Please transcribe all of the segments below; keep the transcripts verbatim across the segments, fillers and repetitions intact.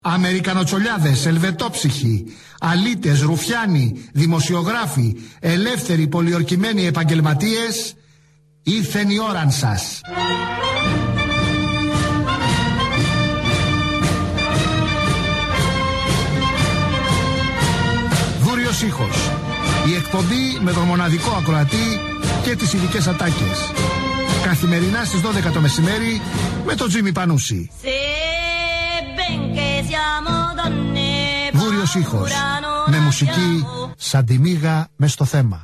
Αμερικανοτσολιάδες, ελβετόψυχοι, αλήτες, ρουφιάνοι, δημοσιογράφοι, ελεύθεροι πολιορκημένοι επαγγελματίες, ήρθεν η ώραν σας. Δούριος ήχος. Η εκπομπή με τον μοναδικό ακροατή και τις ειδικές ατάκες. Καθημερινά στις δώδεκα το μεσημέρι με τον Τζίμι Πανούση. Δούριος ήχος. Με μουσική σαν τη μύγα μες στο θέμα.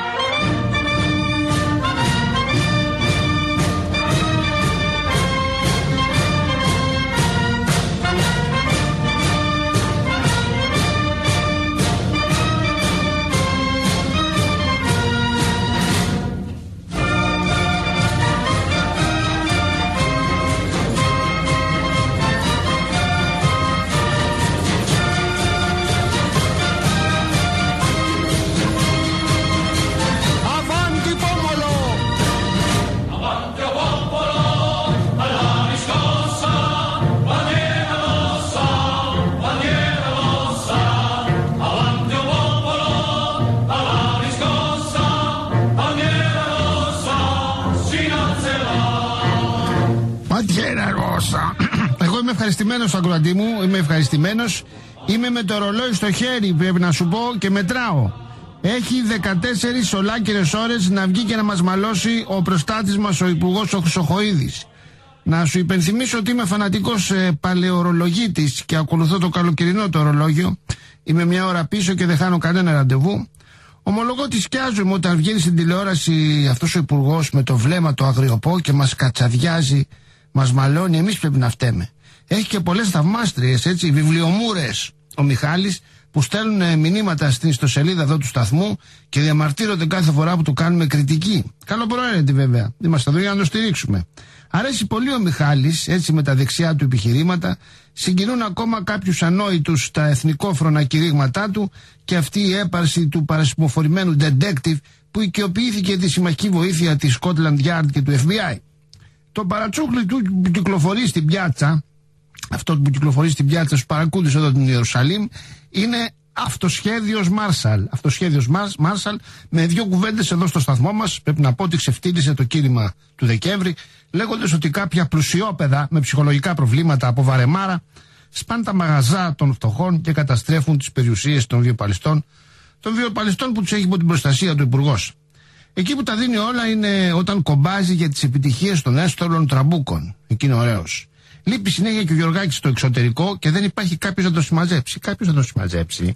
Εγώ είμαι ευχαριστημένος, ακροατή μου, είμαι ευχαριστημένος. Είμαι με το ρολόι στο χέρι, πρέπει να σου πω, και μετράω. Έχει δεκατέσσερις ολάκερες ώρες να βγει και να μας μαλώσει ο προστάτης μας, ο Υπουργός ο Χρυσοχοΐδης. Να σου υπενθυμίσω ότι είμαι φανατικός ε, παλαιορολογίτης και ακολουθώ το καλοκαιρινό το ορολόγιο. Είμαι μια ώρα πίσω και δεν χάνω κανένα ραντεβού. Ομολογώ ότι σκιάζομαι όταν βγαίνει στην τηλεόραση αυτός ο Υπουργός με το βλέμμα το αγριοπό και μας κατσαδιάζει, μας μαλώνει. Εμείς πρέπει να φταίμε. Έχει και πολλές θαυμάστριες, έτσι, βιβλιομούρες ο Μιχάλης, που στέλνουν μηνύματα στην ιστοσελίδα εδώ του σταθμού και διαμαρτύρονται κάθε φορά που του κάνουμε κριτική. Καλοπροαίρετη βέβαια. Είμαστε εδώ για να το στηρίξουμε. Αρέσει πολύ ο Μιχάλης, έτσι, με τα δεξιά του επιχειρήματα. Συγκινούν ακόμα κάποιους ανόητους τα εθνικόφρονα κηρύγματά του και αυτή η έπαρση του παρασημοφορημένου detective που οικειοποιήθηκε τη συμμαχική βοήθεια της Scotland Yard και του εφ μπι άι. Το παρατσούκλι του που κυκλοφορεί στην πιάτσα, αυτό που κυκλοφορεί στην πιάτσα στους παρακούδες εδώ στην Ιερουσαλήμ, είναι αυτοσχέδιος Μάρσαλ. Αυτοσχέδιος Μάρσαλ, με δύο κουβέντες εδώ στο σταθμό μας. Πρέπει να πω ότι ξεφτύλισε το κήρυμα του Δεκέμβρη, λέγοντας ότι κάποια πλουσιόπαιδα με ψυχολογικά προβλήματα από βαρεμάρα σπάνε τα μαγαζά των φτωχών και καταστρέφουν τις περιουσίες των βιοπαλιστών, των βιοπαλιστών που τους έχει υπό την προστασία του Υπουργός. Εκεί που τα δίνει όλα είναι όταν κομπάζει για τις επιτυχίες των έστωλων τραμπούκων. Εκεί είναι ωραίος. Λείπει συνέχεια και ο Γιωργάκης στο εξωτερικό και δεν υπάρχει κάποιος να το συμμαζέψει. Κάποιος να το συμμαζέψει.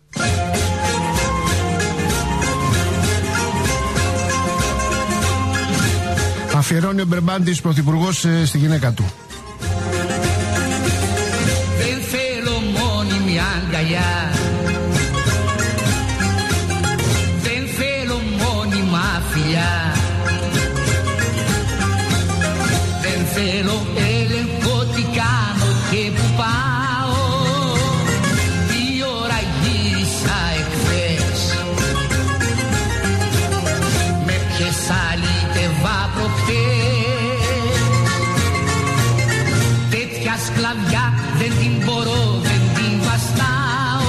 Αφιερώνει ο Μπερμπάντης πρωθυπουργός ε, στη γυναίκα του. Δεν θέλω μόνιμη αγκαλιά, δεν θέλω μόνιμα φιλιά, δεν θέλω έλεγχο τι κάνω και που πάω. Τι ώρα γύρισα εχθές, με ποιες αλήτευα προχτές. Τέτοια σκλαβιά δεν την μπορώ, δεν την βαστάω.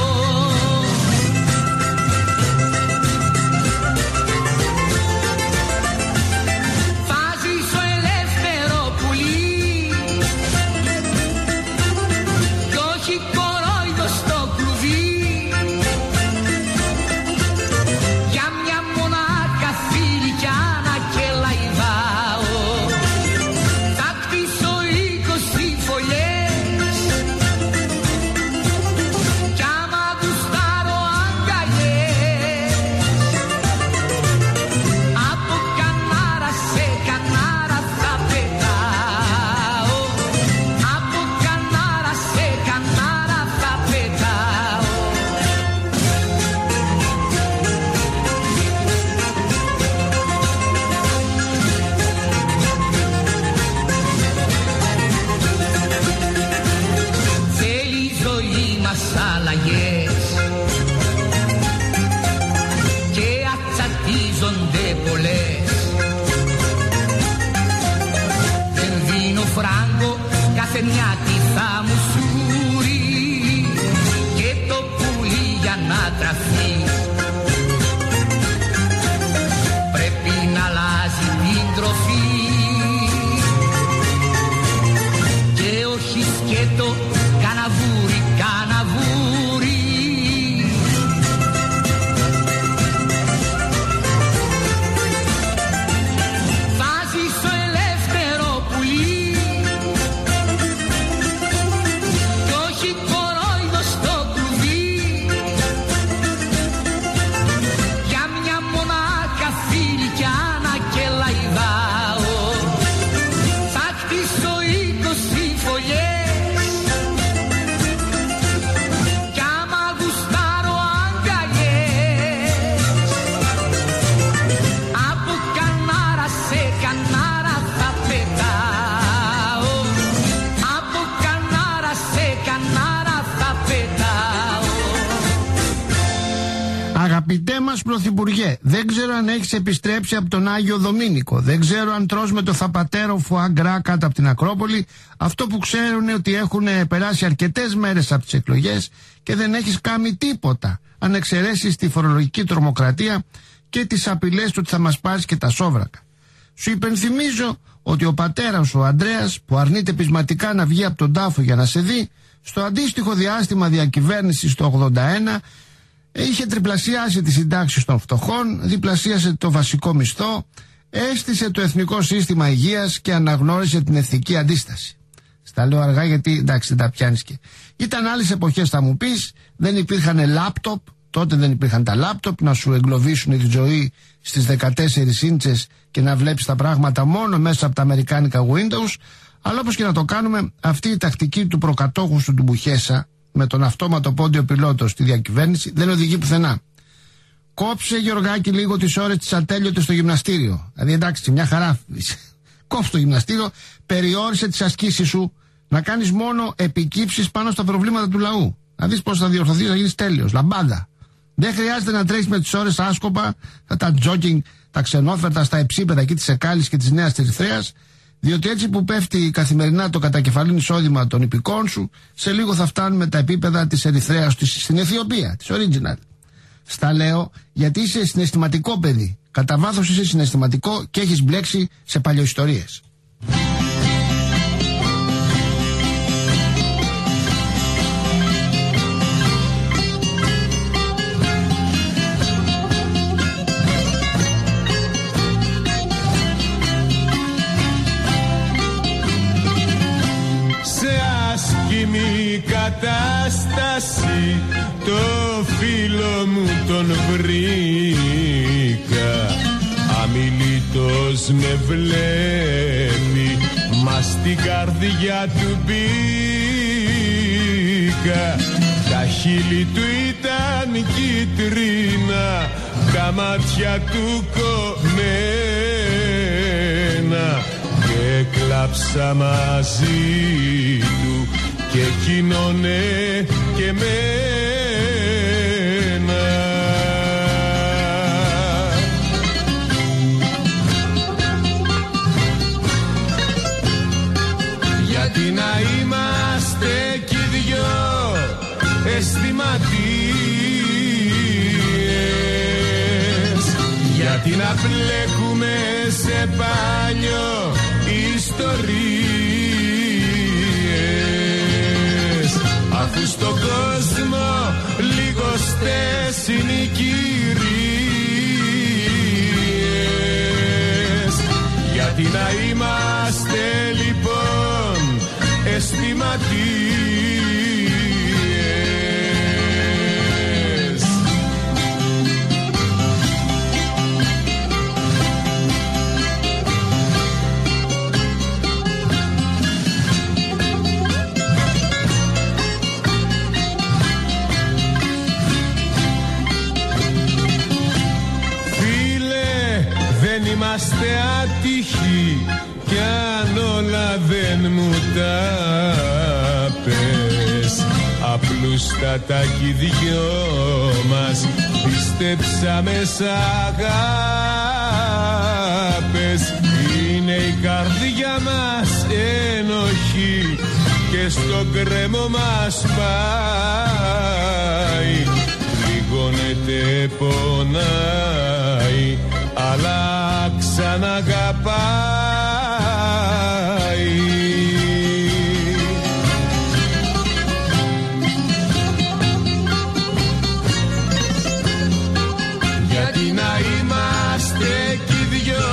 Θα ζήσω ελεύθερο πουλί κι όχι κορόιδο στο κλουβί. Για μια μονάχα φιλικιά να κελαϊδάω. Θα κτίσω είκοσι φωλιές κι άμα γουστάρω αγκαλιές. Από κανάρα σε κανάρα θα πετάω. Από κανάρα σε κανάρα θα πετάω. Θέλει η ζωή μας αλλαγές και ατσατίζονται πολλές. Δεν δίνω φράγκο, κάθε μια τι θα μου σούρει. Θεέ μας Πρωθυπουργέ, δεν ξέρω αν έχεις επιστρέψει από τον Άγιο Δομήνικο, δεν ξέρω αν τρως με το θαπατέρο φουαγκρά κάτω από την Ακρόπολη. Αυτό που ξέρουν είναι ότι έχουν περάσει αρκετές μέρες από τις εκλογές και δεν έχεις κάνει τίποτα, αν εξαιρέσεις τη φορολογική τρομοκρατία και τις απειλές του ότι θα μας πάρεις και τα σόβρακα. Σου υπενθυμίζω ότι ο πατέρας ο Ανδρέας, που αρνείται πεισματικά να βγει από τον τάφο για να σε δει, στο αντίστοιχο διάστημα διακυβέρνησης το ογδόντα ένα είχε τριπλασιάσει τις συντάξεις των φτωχών, διπλασίασε το βασικό μισθό, έστησε το Εθνικό Σύστημα Υγείας και αναγνώρισε την εθνική αντίσταση. Στα λέω αργά γιατί εντάξει δεν τα πιάνεις και. Ήταν άλλες εποχές θα μου πεις, δεν υπήρχαν λάπτοπ, τότε δεν υπήρχαν τα λάπτοπ να σου εγκλωβίσουν τη ζωή στις δεκατέσσερις ίντσες και να βλέπεις τα πράγματα μόνο μέσα από τα αμερικάνικα Windows, αλλά όπως και να το κάνουμε, αυτή η τακτική του προκατόχου του Μπουχέσα με τον αυτόματο πόντιο πιλότο στη διακυβέρνηση δεν οδηγεί πουθενά. Κόψε, Γεωργάκη, λίγο τις ώρες της ατέλειωτης στο γυμναστήριο. Δηλαδή εντάξει, μια χαρά. Κόψε το γυμναστήριο, περιόρισε τις ασκήσεις σου, να κάνεις μόνο επικύψεις πάνω στα προβλήματα του λαού. Να δεις πώς θα διορθωθείς, να γίνεις τέλειος. Λαμπάδα. Δεν χρειάζεται να τρέχεις με τις ώρες άσκοπα, τα τζόκινγκ, τα ξενόφερτα στα εψίπεδα εκεί της Εκάλης και της Νέας Ερυθρέας, διότι έτσι που πέφτει καθημερινά το κατακεφαλήν εισόδημα των υπηκών σου, σε λίγο θα φτάνουμε τα επίπεδα της Ερυθρέας στην Αιθιοπία, της original. Στα λέω γιατί είσαι συναισθηματικό παιδί. Κατά βάθος είσαι συναισθηματικό και έχεις μπλέξει σε παλιοϊστορίες. Κατάσταση το φίλο μου τον βρήκα, αμιλήτως με βλέπει, μα στην καρδιά του μπήκα. Τα χείλη του ήταν κίτρινα, τα μάτια του κομμένα και κλάψα μαζί του και εκείνονε και μένα. Γιατί να είμαστε κι οι δυο αισθηματίες, γιατί να μπλέκουμε σε πάνιο ιστορίες, αφού στον κόσμο λιγοστές είναι οι κυρίες. Γιατί να είμαστε λοιπόν αισθηματίες. Είμαστε άτυχοι κι αν όλα δεν μου τα πες, απλούστατα κι οι δυο μας πιστέψαμε σ' αγάπες. Είναι η καρδιά μας ένοχη και στο κρέμο μας πάει, πληγώνεται, πονάει, αλλά ξαναγαπάει. Γιατί να είμαστε κι οι δυο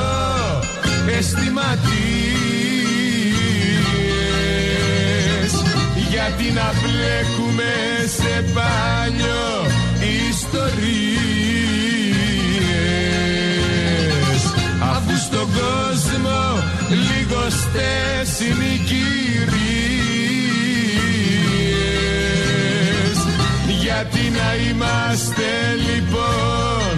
αισθηματίες, γιατί να μπλέκουμε σε πάνιο ιστορίες, αφού στον κόσμο λιγοστές είναι οι κυρίες. Γιατί να είμαστε λοιπόν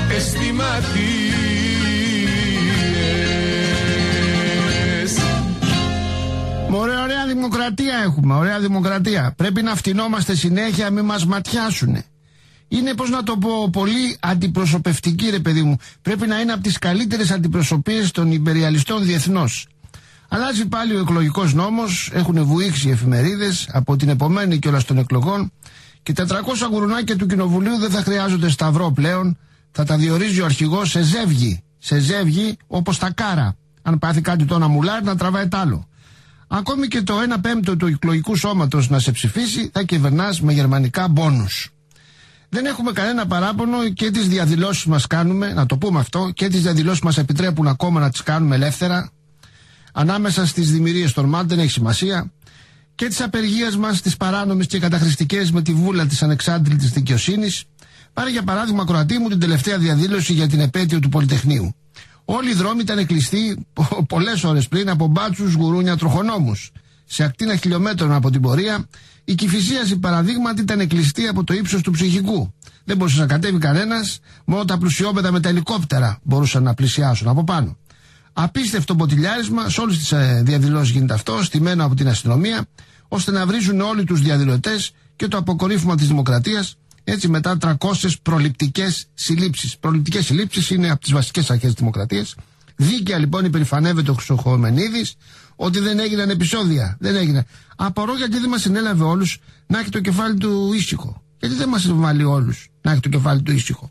αισθηματίες. Ωραία, ωραία δημοκρατία έχουμε, ωραία δημοκρατία. Πρέπει να φτηνόμαστε συνέχεια, μην μας ματιάσουνε. Είναι, πώς να το πω, πολύ αντιπροσωπευτική, ρε παιδί μου. Πρέπει να είναι από τις καλύτερες αντιπροσωπείες των υπεριαλιστών διεθνώς. Αλλάζει πάλι ο εκλογικός νόμος, έχουν βουήξει οι εφημερίδες από την επομένη κιόλας των εκλογών και τα τριακόσια γουρουνάκια του Κοινοβουλίου δεν θα χρειάζονται σταυρό πλέον, θα τα διορίζει ο αρχηγός σε ζεύγη, σε ζεύγη όπως τα κάρα. Αν πάθει κάτι το ένα μουλάρι να τραβάει τ' άλλο. Ακόμη και το ένα πέμπτο του εκλογικού σώματος να σε ψηφίσει θα κυβερνάς με γερμανικά μπόνους. Δεν έχουμε κανένα παράπονο και τις διαδηλώσεις μας κάνουμε, να το πούμε αυτό, και τις διαδηλώσεις μας επιτρέπουν ακόμα να τις κάνουμε ελεύθερα. Ανάμεσα στις δημιουργίες των ΜΑΤ δεν έχει σημασία. Και τις απεργίες μας, τις παράνομες και καταχρηστικές με τη βούλα της ανεξάντλητης δικαιοσύνης. Πάρε για παράδειγμα, Κροατή μου, την τελευταία διαδήλωση για την επέτειο του Πολυτεχνείου. Όλοι οι δρόμοι ήταν κλειστοί πολλές ώρες πριν από μπάτσους, γουρούνια, τροχονόμους. Σε ακτίνα χιλιόμετρων από την πορεία, η Κηφισίαση παραδείγματι ήταν κλειστή από το ύψος του ψυχικού. Δεν μπορούσε να κατέβει κανένας, μόνο τα πλουσιόπεδα με τα ελικόπτερα μπορούσαν να πλησιάσουν από πάνω. Απίστευτο μποτιλιάρισμα, σε όλες τις ε, διαδηλώσεις γίνεται αυτό, στημένο από την αστυνομία, ώστε να βρίζουν όλοι τους διαδηλωτές και το αποκορύφωμα της δημοκρατίας. Έτσι, μετά τριακόσιες προληπτικές συλλήψεις. Προληπτικές συλλήψεις είναι από τις βασικές αρχές της δημοκρατίας. Δίκαια λοιπόν υπερηφανεύεται ο Χρυσοχοεμενίδης ότι δεν έγιναν επεισόδια. Δεν έγιναν. Απορώ γιατί δεν μας συνέλαβε όλους να έχει το κεφάλι του ήσυχο. Γιατί δεν μας βάλει όλους να έχει το κεφάλι του ήσυχο.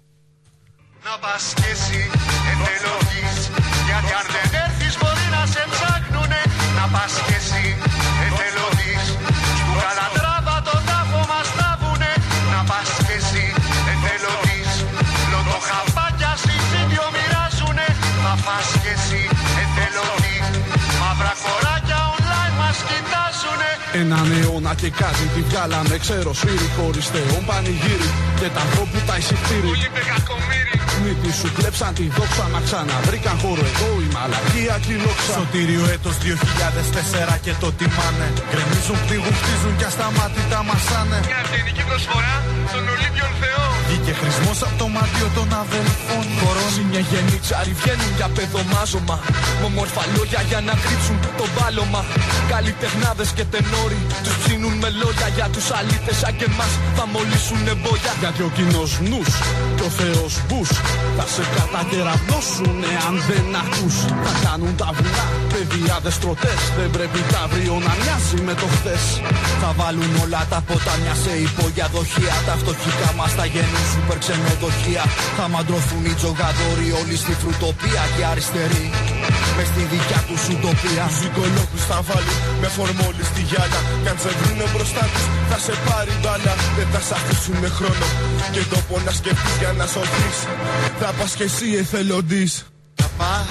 Να πας κι εσύ εθελοντής, γιατί αν δεν έρθεις μπορεί να σε ψάχνουνε. Να πας κι εσύ εθελοντής, στου Καλατράβα τον τάφο μας τάβουνε. Να πας κι εσύ εθελοντής, λοτοχαπάκια συζήτιο μοιράζουνε. Να πας κι εσύ εθελοντής, μαύρα κοράκια online μας κοιτάζουνε. Έναν αιώνα και κάτι τη βγάλαμε, ξέρω σφύρι χωρίς θεόν πανηγύρι και τα ανθρώπου τα εισιτήρι. Πολύ μεγακομύρι. Μύτη σου κλέψαν τη δόξα, μα ξαναβρήκαν χώρο εδώ η μαλακία και η λόξα. Σωτήριο έτος δύο χιλιάδες τέσσερα και το τιμάνε. Γκρεμίζουν, πλήγουν, χτίζουν και ασταμάτητα μασάνε. Μια ευγενική προσφορά στον Ολύμπιον Θεό. Βγήκε χρησμός από το μάτιο των αδελφών. Κορώνει μια γενίτσαρη, βγαίνουν για παιδομάζωμα. Με όμορφα λόγια για να κρύψουν το μπάλωμα. Καλλιτεχνάδες και τενόροι τους ψήνουν με λόγια για τους αλήτες σαν και εμάς θα μολύσουν εμπόδια. Γιατί ο κοινός νους και ο Θεός μπους θα σε κατακεραυνώσουνε αν δεν ακούς. Θα κάνουν τα βουνά παιδιάδες τρωτές. Δεν πρέπει τα αύριο να μοιάζει με το χθες. Θα βάλουν όλα τα ποτάμια σε υπογειαδοχεία. Τα φτωχικά μας θα γίνουν σούπερ ξενοδοχεία. Θα μαντρωθούν οι τζογαδόροι όλοι στη φρουτοπία και αριστεροί μες στη δικιά τους ουτοπία. Τους οικολόγους θα βάλουν με φορμόλι στη γυάλα. Κι αν σε βρούνε μπροστά τους θα σε πάρει μπάλα. Δεν θα σ' αφήσουν με χρόνο και τόπο να σκεφτείς για να σωθείς. Θα πας κι εσύ εθελοντής. Θα πας.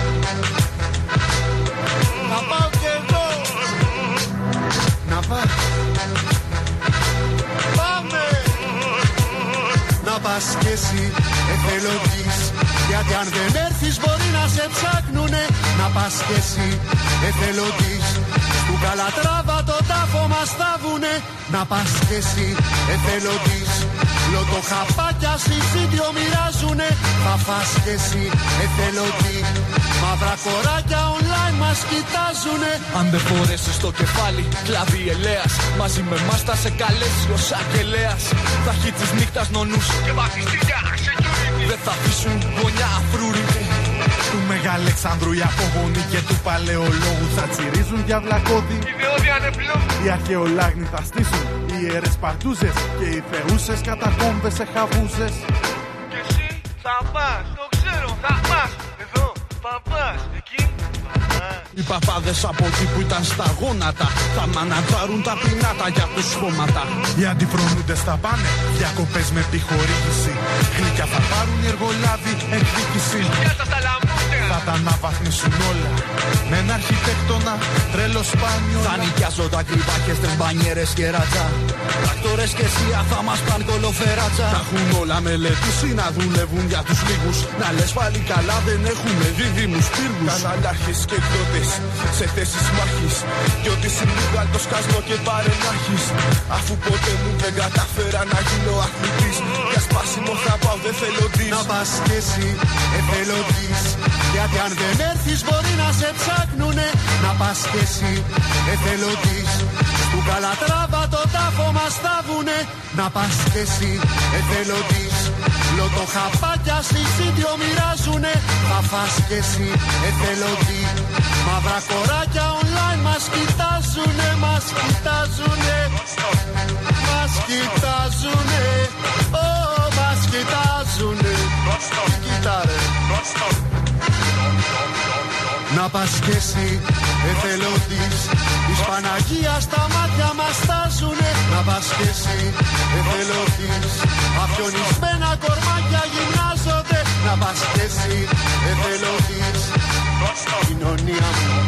Να πάω κι εγώ. Να πας. Πάμε. Να πας κι εσύ εθελοντής, γιατί αν δεν έρθεις μπορεί να σε ψάχνουνε. Να πας κι εσύ εθελοντής, στου Καλατράβα το τάφο μας θάβουνε. Να πας κι εσύ εθελοντής, λοτοχαπάκια συζήτιο μοιράζουνε. Θα φας κι εσύ εθελοντή, μαύρα κοράκια online μας κοιτάζουνε. Αν δεν φορέσεις το κεφάλι, κλάβει ελέας. Μαζί με μας θα σε καλέσει ο Σακελέας. Θα έχει της νύχτας νονούς Και βαφιστήρια security. δεν θα αφήσουν γωνιά αφρούρητη. Του Μεγαλεξάνδρου οι απογόνοι και του Παλαιολόγου θα τσιρίζουν για βλακώδη. Ιδεώδη ανεπλό. Οι αρχαιολάγνοι θα στήσουν οι ιερές παρτούζες και οι θεούσες κατακόμβες σε χαβούζες. Και εσύ θα πας, το ξέρω, θα πας. Εδώ, θα πας, εκεί, θα πας. Οι παπάδες από εκεί που ήταν στα γόνατα θα μανατζάρουν τα πινάτα για τους χώματα. Οι αντιφρονούντες θα πάνε διακοπές με επιχορήγηση. Γλυκιά θα πάρουν οι εργολάβοι εκδίκηση. Γεια σας τα λαμούτερα. Θα τα αναβαθμίσουν όλα με ένα αρχιτέκτονα τρέλο σπάνιο. Θα νοικιάζω τα κρυβάκες, μπανιέρες και ρατζά. Τρακτόρες και σία θα μας πάνε κολοφεράτσα. Τα έχουν όλα μελετήσει να δουλεύουν για τους λίγους. Να λες πάλι καλά δεν έχουμε δίδυμους πύργους. Καναλάρχες και εκδότες σε θέσεις μάχης. Κι ό,τι συμβάλλει το σκάσμο και παρενάχης. Αφού ποτέ μου δεν κατάφερα να γίνω αθλητής. Για σπάσιμο θα πάω δεν θελοντής. Να πας κι εσύ εθελοντής, γιατί αν δεν έρθεις μπορεί να σε ψάχνουνε. Να πας κι εσύ εθελοντής, στου Καλατράβα το τάφο μας θάβουνε. να πας κι εσύ εθελοντής. Λοτοχαπάκια συσίδιο μοιράζουνε, θα φας κι εσύ εθελοντή. Μαύρα κοράκια online μας κοιτάζουνε, μας κοιτάζουνε, μας κοιτάζουνε, ω, μας κοιτάζουνε. Τι κοιτάρε. Να πας κι εσύ εθελοντής, της Παναγίας τα μάτια μας στάζουνε. Να πας κι εσύ εθελοντής, αφιονισμένα κορμάκια γυμνάζονται. Να πας κι εσύ εθελοντής, κοινωνία μου.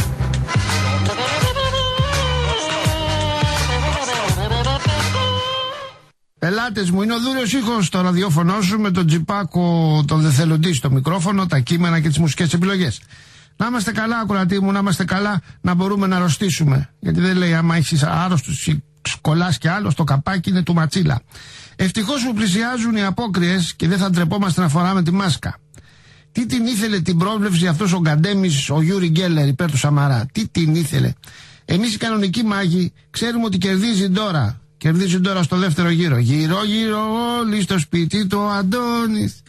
Πελάτες μου, είναι ο δούριος ήχος στο ραδιόφωνο σου με τον Τζιπάκο, τον δεθελοντή στο μικρόφωνο, τα κείμενα και τις μουσικές επιλογές. Να είμαστε καλά, ακροατή μου, να είμαστε καλά, να μπορούμε να αρρωστήσουμε. Γιατί δεν λέει, άμα έχεις άρρωστους, σκολάς κι άλλο, το καπάκι είναι του ματσίλα. Ευτυχώς που πλησιάζουν οι απόκριες και δεν θα ντρεπόμαστε να φοράμε τη μάσκα. Τι την ήθελε την πρόβλεψη αυτός ο Γκαντέμις, ο Γιούρι Γκέλλερ υπέρ του Σαμαρά. Τι την ήθελε. Εμείς οι κανονικοί μάγοι ξέρουμε ότι κερδίζει τώρα. Κερδίζει τώρα στο δεύτερο γύρο. Γύρω γύρω όλοι στο σπίτι του Αντώνης.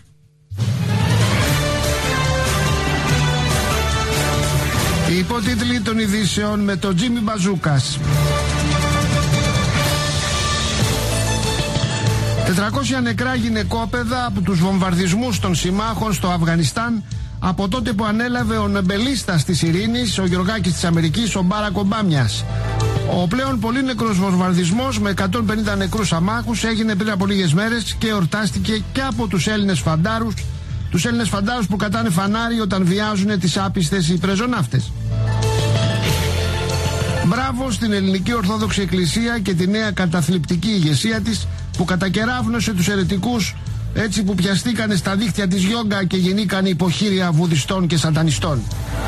Οι υπότιτλοι των ειδήσεων με τον Τζίμι Μπαζούκας. τετρακόσια νεκρά γυναικόπαιδα από τους βομβαρδισμούς των συμμάχων στο Αφγανιστάν από τότε που ανέλαβε ο νεμπελίστας της ειρήνης, ο Γεωργάκης της Αμερικής, ο Μπάρακ Ομπάμιας. Ο πλέον πολύ νεκρός βομβαρδισμός με εκατόν πενήντα νεκρούς αμάχους έγινε πριν από λίγες μέρες και εορτάστηκε και από τους Έλληνες φαντάρους, τους Έλληνες φαντάρους που κατάνε φανάρι όταν βιάζουν τις άπιστες υπρεζοναύτες. Μπράβο στην Ελληνική Ορθόδοξη Εκκλησία και τη νέα καταθλιπτική ηγεσία της που κατακεράβνωσε τους αιρετικούς, έτσι που πιαστήκανε στα δίχτυα της γιόγκα και γεννήκανε υποχείρια βουδιστών και σατανιστών.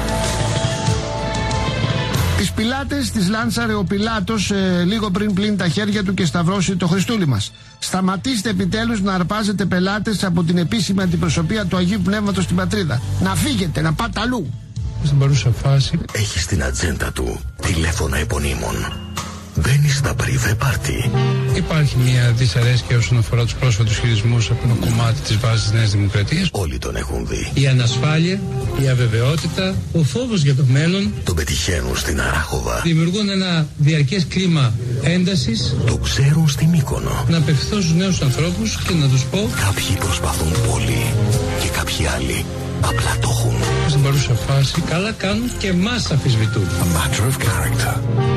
Τις πιλάτες τις λάνσαρε ο Πιλάτος ε, λίγο πριν πλύνει τα χέρια του και σταυρώσει το Χριστούλη μας. Σταματήστε επιτέλους να αρπάζετε πελάτες από την επίσημη αντιπροσωπεία του Αγίου Πνεύματος στην πατρίδα. Να φύγετε, να πάτε αλλού. Στην παρούσα φάση έχει στην ατζέντα του τηλέφωνα επωνύμων. Μπαίνει στα πριβέ πάρτι. Υπάρχει μια δυσαρέσκεια όσον αφορά τους πρόσφατους χειρισμούς από ένα κομμάτι της βάσης της Νέας Δημοκρατίας. Όλοι τον έχουν δει. Η ανασφάλεια, η αβεβαιότητα, ο φόβος για το μέλλον. Τον πετυχαίνουν στην Αράχοβα. Δημιουργούν ένα διαρκές κλίμα έντασης. Το ξέρουν στη Μύκονο. Να απευθυνθώ στους νέους ανθρώπους και να τους πω: κάποιοι προσπαθούν πολύ και κάποιοι άλλοι απλά το έχουν. Στην παρούσα φάση καλά κάνουν και μας αμφισβητούν. A matter of character.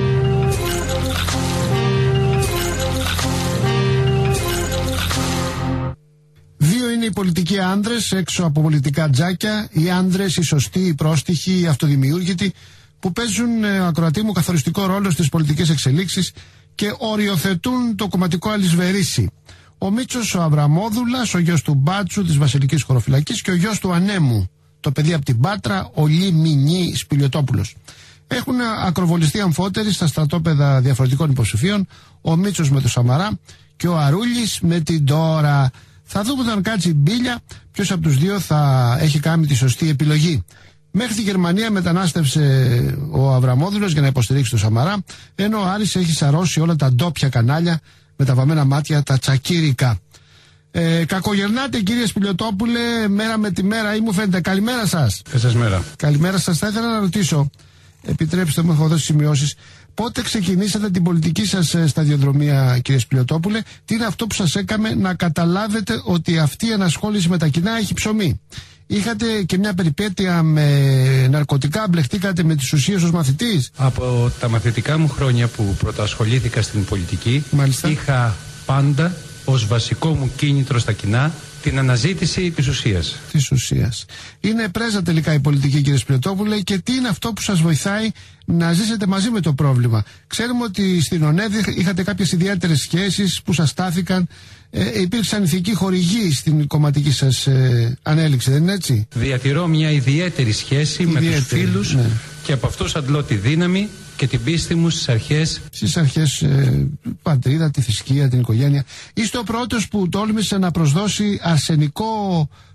Δύο είναι οι πολιτικοί άνδρες έξω από πολιτικά τζάκια, οι άνδρες, οι σωστοί, οι πρόστιχοι, οι αυτοδημιούργητοι, που παίζουν, ε, ακροατή μου, καθοριστικό ρόλο στις πολιτικές εξελίξεις και οριοθετούν το κομματικό αλυσβερίσι. Ο Μίτσος, ο Αβραμόδουλας, ο γιος του Μπάτσου της Βασιλικής Χωροφυλακής και ο γιος του Ανέμου, το παιδί από την Πάτρα, ο Λιμινί Σπηλιοτόπουλος. Έχουν ακροβολιστεί αμφότεροι στα στρατόπεδα διαφορετικών υποψηφίων, ο Μίτσος με το Σαμαρά και ο Αρούλης με την Τώρα. Θα δούμε όταν κάτσει η μπίλια ποιος από τους δύο θα έχει κάνει τη σωστή επιλογή. Μέχρι τη Γερμανία μετανάστευσε ο Αβραμόδουλος για να υποστηρίξει το Σαμαρά, ενώ ο Άρης έχει σαρώσει όλα τα ντόπια κανάλια με τα βαμμένα μάτια, τα τσακίρικα. Ε, κακογερνάτε κύριε Σπηλιοτόπουλε, μέρα με τη μέρα ή μου φαίνεται. Καλημέρα σας. Καλημέρα. Καλημέρα σας. Θα ήθελα να ρωτήσω, επιτρέψτε μου, έχω δώσει σημειώσεις, πότε ξεκινήσατε την πολιτική σας σταδιοδρομία κύριε Σπηλιοτόπουλε, τι είναι αυτό που σας έκαμε να καταλάβετε ότι αυτή η ενασχόληση με τα κοινά έχει ψωμί? Είχατε και μια περιπέτεια με ναρκωτικά, μπλεχτήκατε με τις ουσίες ως μαθητής? Από τα μαθητικά μου χρόνια που πρωτοασχολήθηκα στην πολιτική, μάλιστα, είχα πάντα ως βασικό μου κίνητρο στα κοινά την αναζήτηση της ουσίας. Της ουσίας. Είναι πρέζα τελικά η πολιτική κύριε Σπηλιοτόπουλε, και τι είναι αυτό που σας βοηθάει να ζήσετε μαζί με το πρόβλημα? Ξέρουμε ότι στην ΟΝΕΔ είχατε κάποιες ιδιαίτερες σχέσεις που σας στάθηκαν, ε, υπήρξαν ηθικοί χορηγοί στην κομματική σας ε, ανέλυξη, δεν είναι έτσι? Διατηρώ μια ιδιαίτερη σχέση ιδιαίτερη, με τους φίλους, ναι, και από αυτούς αντλώ τη δύναμη και την πίστη μου στις αρχές. Στις αρχές, ε, πατρίδα, τη θρησκεία, την οικογένεια. Είστε ο πρώτος που τόλμησε να προσδώσει αρσενικό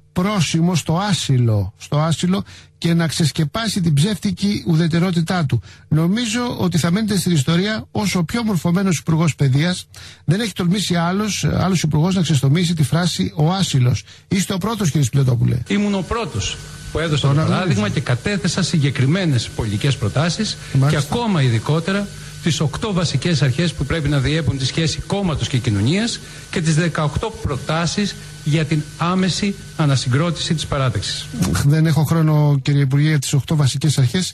πρόσημο στο άσυλο, στο άσυλο και να ξεσκεπάσει την ψεύτικη ουδετερότητά του. Νομίζω ότι θα μένετε στην ιστορία ως ο πιο μορφωμένος υπουργός παιδείας. Δεν έχει τολμήσει άλλος, άλλος υπουργός να ξεστομίσει τη φράση «ο άσυλος». Είστε ο πρώτος, κύριε Σπιλιοτόπουλε. Ήμουν ο πρώτος που έδωσα το παράδειγμα και κατέθεσα συγκεκριμένες πολιτικές προτάσεις. Μάλιστα. Και ακόμα ειδικότερα τις οκτώ βασικές αρχές που πρέπει να διέπουν τη σχέση κόμματος και κοινωνίας και τις δεκαοκτώ προτάσεις για την άμεση ανασυγκρότηση της παράταξης. Δεν έχω χρόνο, κύριε Υπουργέ, για τις οκτώ βασικές αρχές.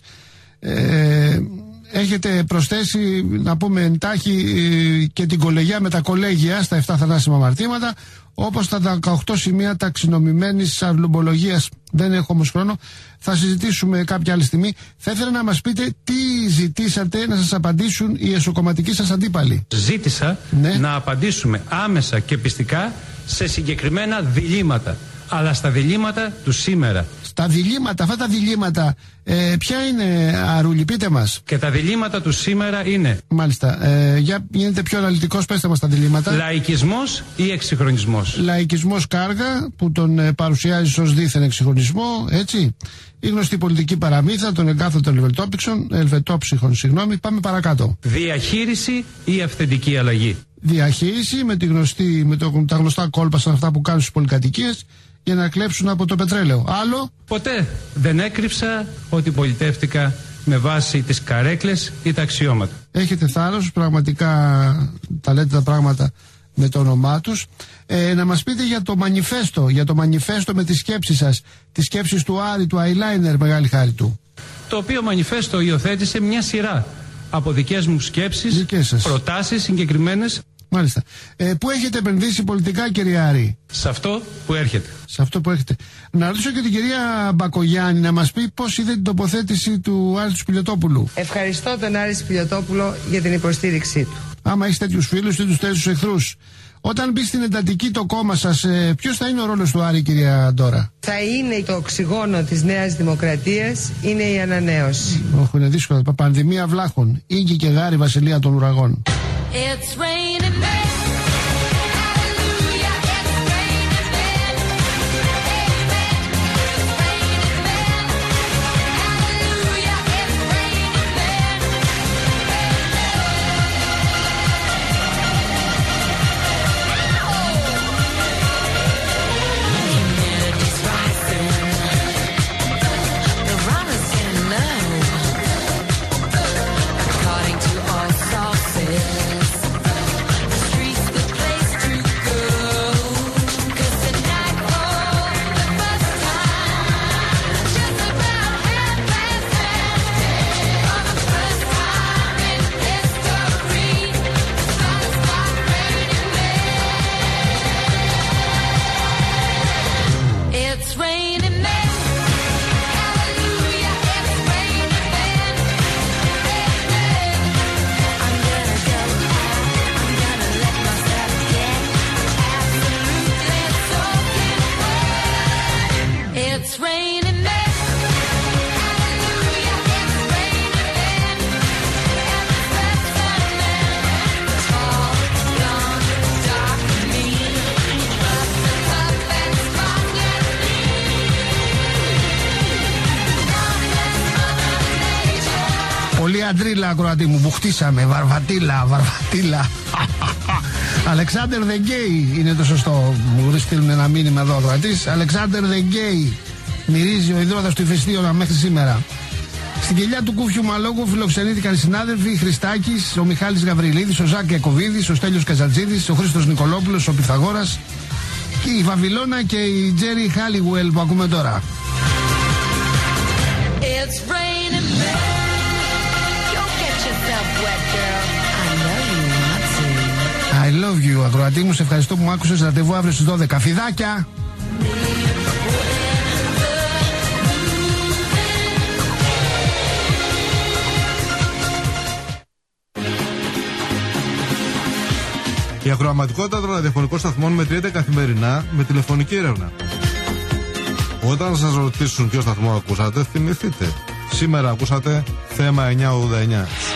Ε, έχετε προσθέσει, να πούμε εντάχει, και την κολεγιά με τα κολέγια στα επτά θανάσιμα αμαρτήματα, όπως τα δεκαοκτώ σημεία ταξινομημένης αρλουμπολογίας. Δεν έχω όμως χρόνο. Θα συζητήσουμε κάποια άλλη στιγμή. Θα ήθελα να μας πείτε τι ζητήσατε να σας απαντήσουν οι εσωκομματικοί σας αντίπαλοι. Ζήτησα ναι. να απαντήσουμε άμεσα και πιστικά σε συγκεκριμένα διλήμματα. Αλλά στα διλήμματα του σήμερα. Στα διλήμματα, αυτά τα διλήμματα, ε, ποια είναι, Αρούλη, πείτε μας. Και τα διλήμματα του σήμερα είναι. Μάλιστα. Ε, για γίνετε πιο αναλυτικός, πέστε μας τα διλήμματα. Λαϊκισμός ή εξυγχρονισμός. Λαϊκισμός Κάργα, που τον ε, παρουσιάζει ως δίθεν εξυγχρονισμό, έτσι. Η γνωστή πολιτική παραμύθα των εγκάθετων ελβετόπηξων, ελβετόψυχων, συγγνώμη. Πάμε παρακάτω. Διαχείριση ή αυθεντική αλλαγή. Διαχείριση με, τη γνωστή, με το, τα γνωστά κόλπα σαν αυτά που κάνουν στις πολυκατοικίες για να κλέψουν από το πετρέλαιο. Άλλο. Ποτέ δεν έκρυψα ότι πολιτεύτηκα με βάση τις καρέκλες ή τα αξιώματα. Έχετε θάρρος, πραγματικά τα λέτε τα πράγματα με το όνομά τους. Ε, να μας πείτε για το μανιφέστο, για το μανιφέστο με τις σκέψεις σας, τις σκέψεις του Άρη, του eyeliner, μεγάλη χάρη του. Το οποίο μανιφέστο υιοθέτησε μια σειρά από δικές μου σκέψεις, προτάσεις συγκεκριμένες. Μάλιστα. Ε, πού έχετε επενδύσει πολιτικά, κύριε Άρη? Σε αυτό που έρχεται. Σε αυτό που έρχεται. Να ρωτήσω και την κυρία Μπακογιάννη να μας πει πώς είδε την τοποθέτηση του Άρη του Σπιλιοτόπουλου. Ευχαριστώ τον Άρη Σπιλιοτόπουλο για την υποστήριξή του. Άμα έχεις τέτοιους φίλους, τέτοιους τέτοιους εχθρούς. Όταν μπει στην εντατική το κόμμα σας, ε, ποιος θα είναι ο ρόλος του Άρη, κυρία Ντόρα? Θα είναι το οξυγόνο της Νέας Δημοκρατίας, είναι η ανανέωση. Όχι, είναι δύσκολο. Πανδημία βλάχων. Ήγη και γάρι, βασιλεία των ουραγών. It's raining men. Αντρίλα, ακροατή μου, που χτίσαμε. Βαρβατίλα, βαρβατίλα. Αλεξάνδερ the Gay είναι το σωστό. Μου στείλουν ένα μήνυμα εδώ, ακροατής. Αλεξάνδερ the Gay. Μυρίζει ο υδρότας του ηφαιστείωνα μέχρι σήμερα. Στην κοιλιά του Κούφιου Μαλόγου φιλοξενήθηκαν οι συνάδελφοι Χριστάκης, ο Μιχάλης Γαβριλίδης, ο Ζάκ Ιακωβίδης, ο Στέλιος Καζατζίδης, ο Χρήστος Νικολόπουλος, ο Πυθαγόρας και η Βαβυλώνα και η Τζέρι Χάλιγουελ που ακούμε τώρα. I love you, ακροατή μου, σε ευχαριστώ που μου άκουσες. Ραντεβού αύριο στις δώδεκα. Φιδάκια! Η ακροαματικότητα των ραδιοφωνικών σταθμών μετριέται καθημερινά με τηλεφωνική έρευνα. Όταν σας ρωτήσουν ποιο σταθμό ακούσατε, θυμηθείτε. Σήμερα ακούσατε θέμα εννιακόσια ογδόντα εννιά.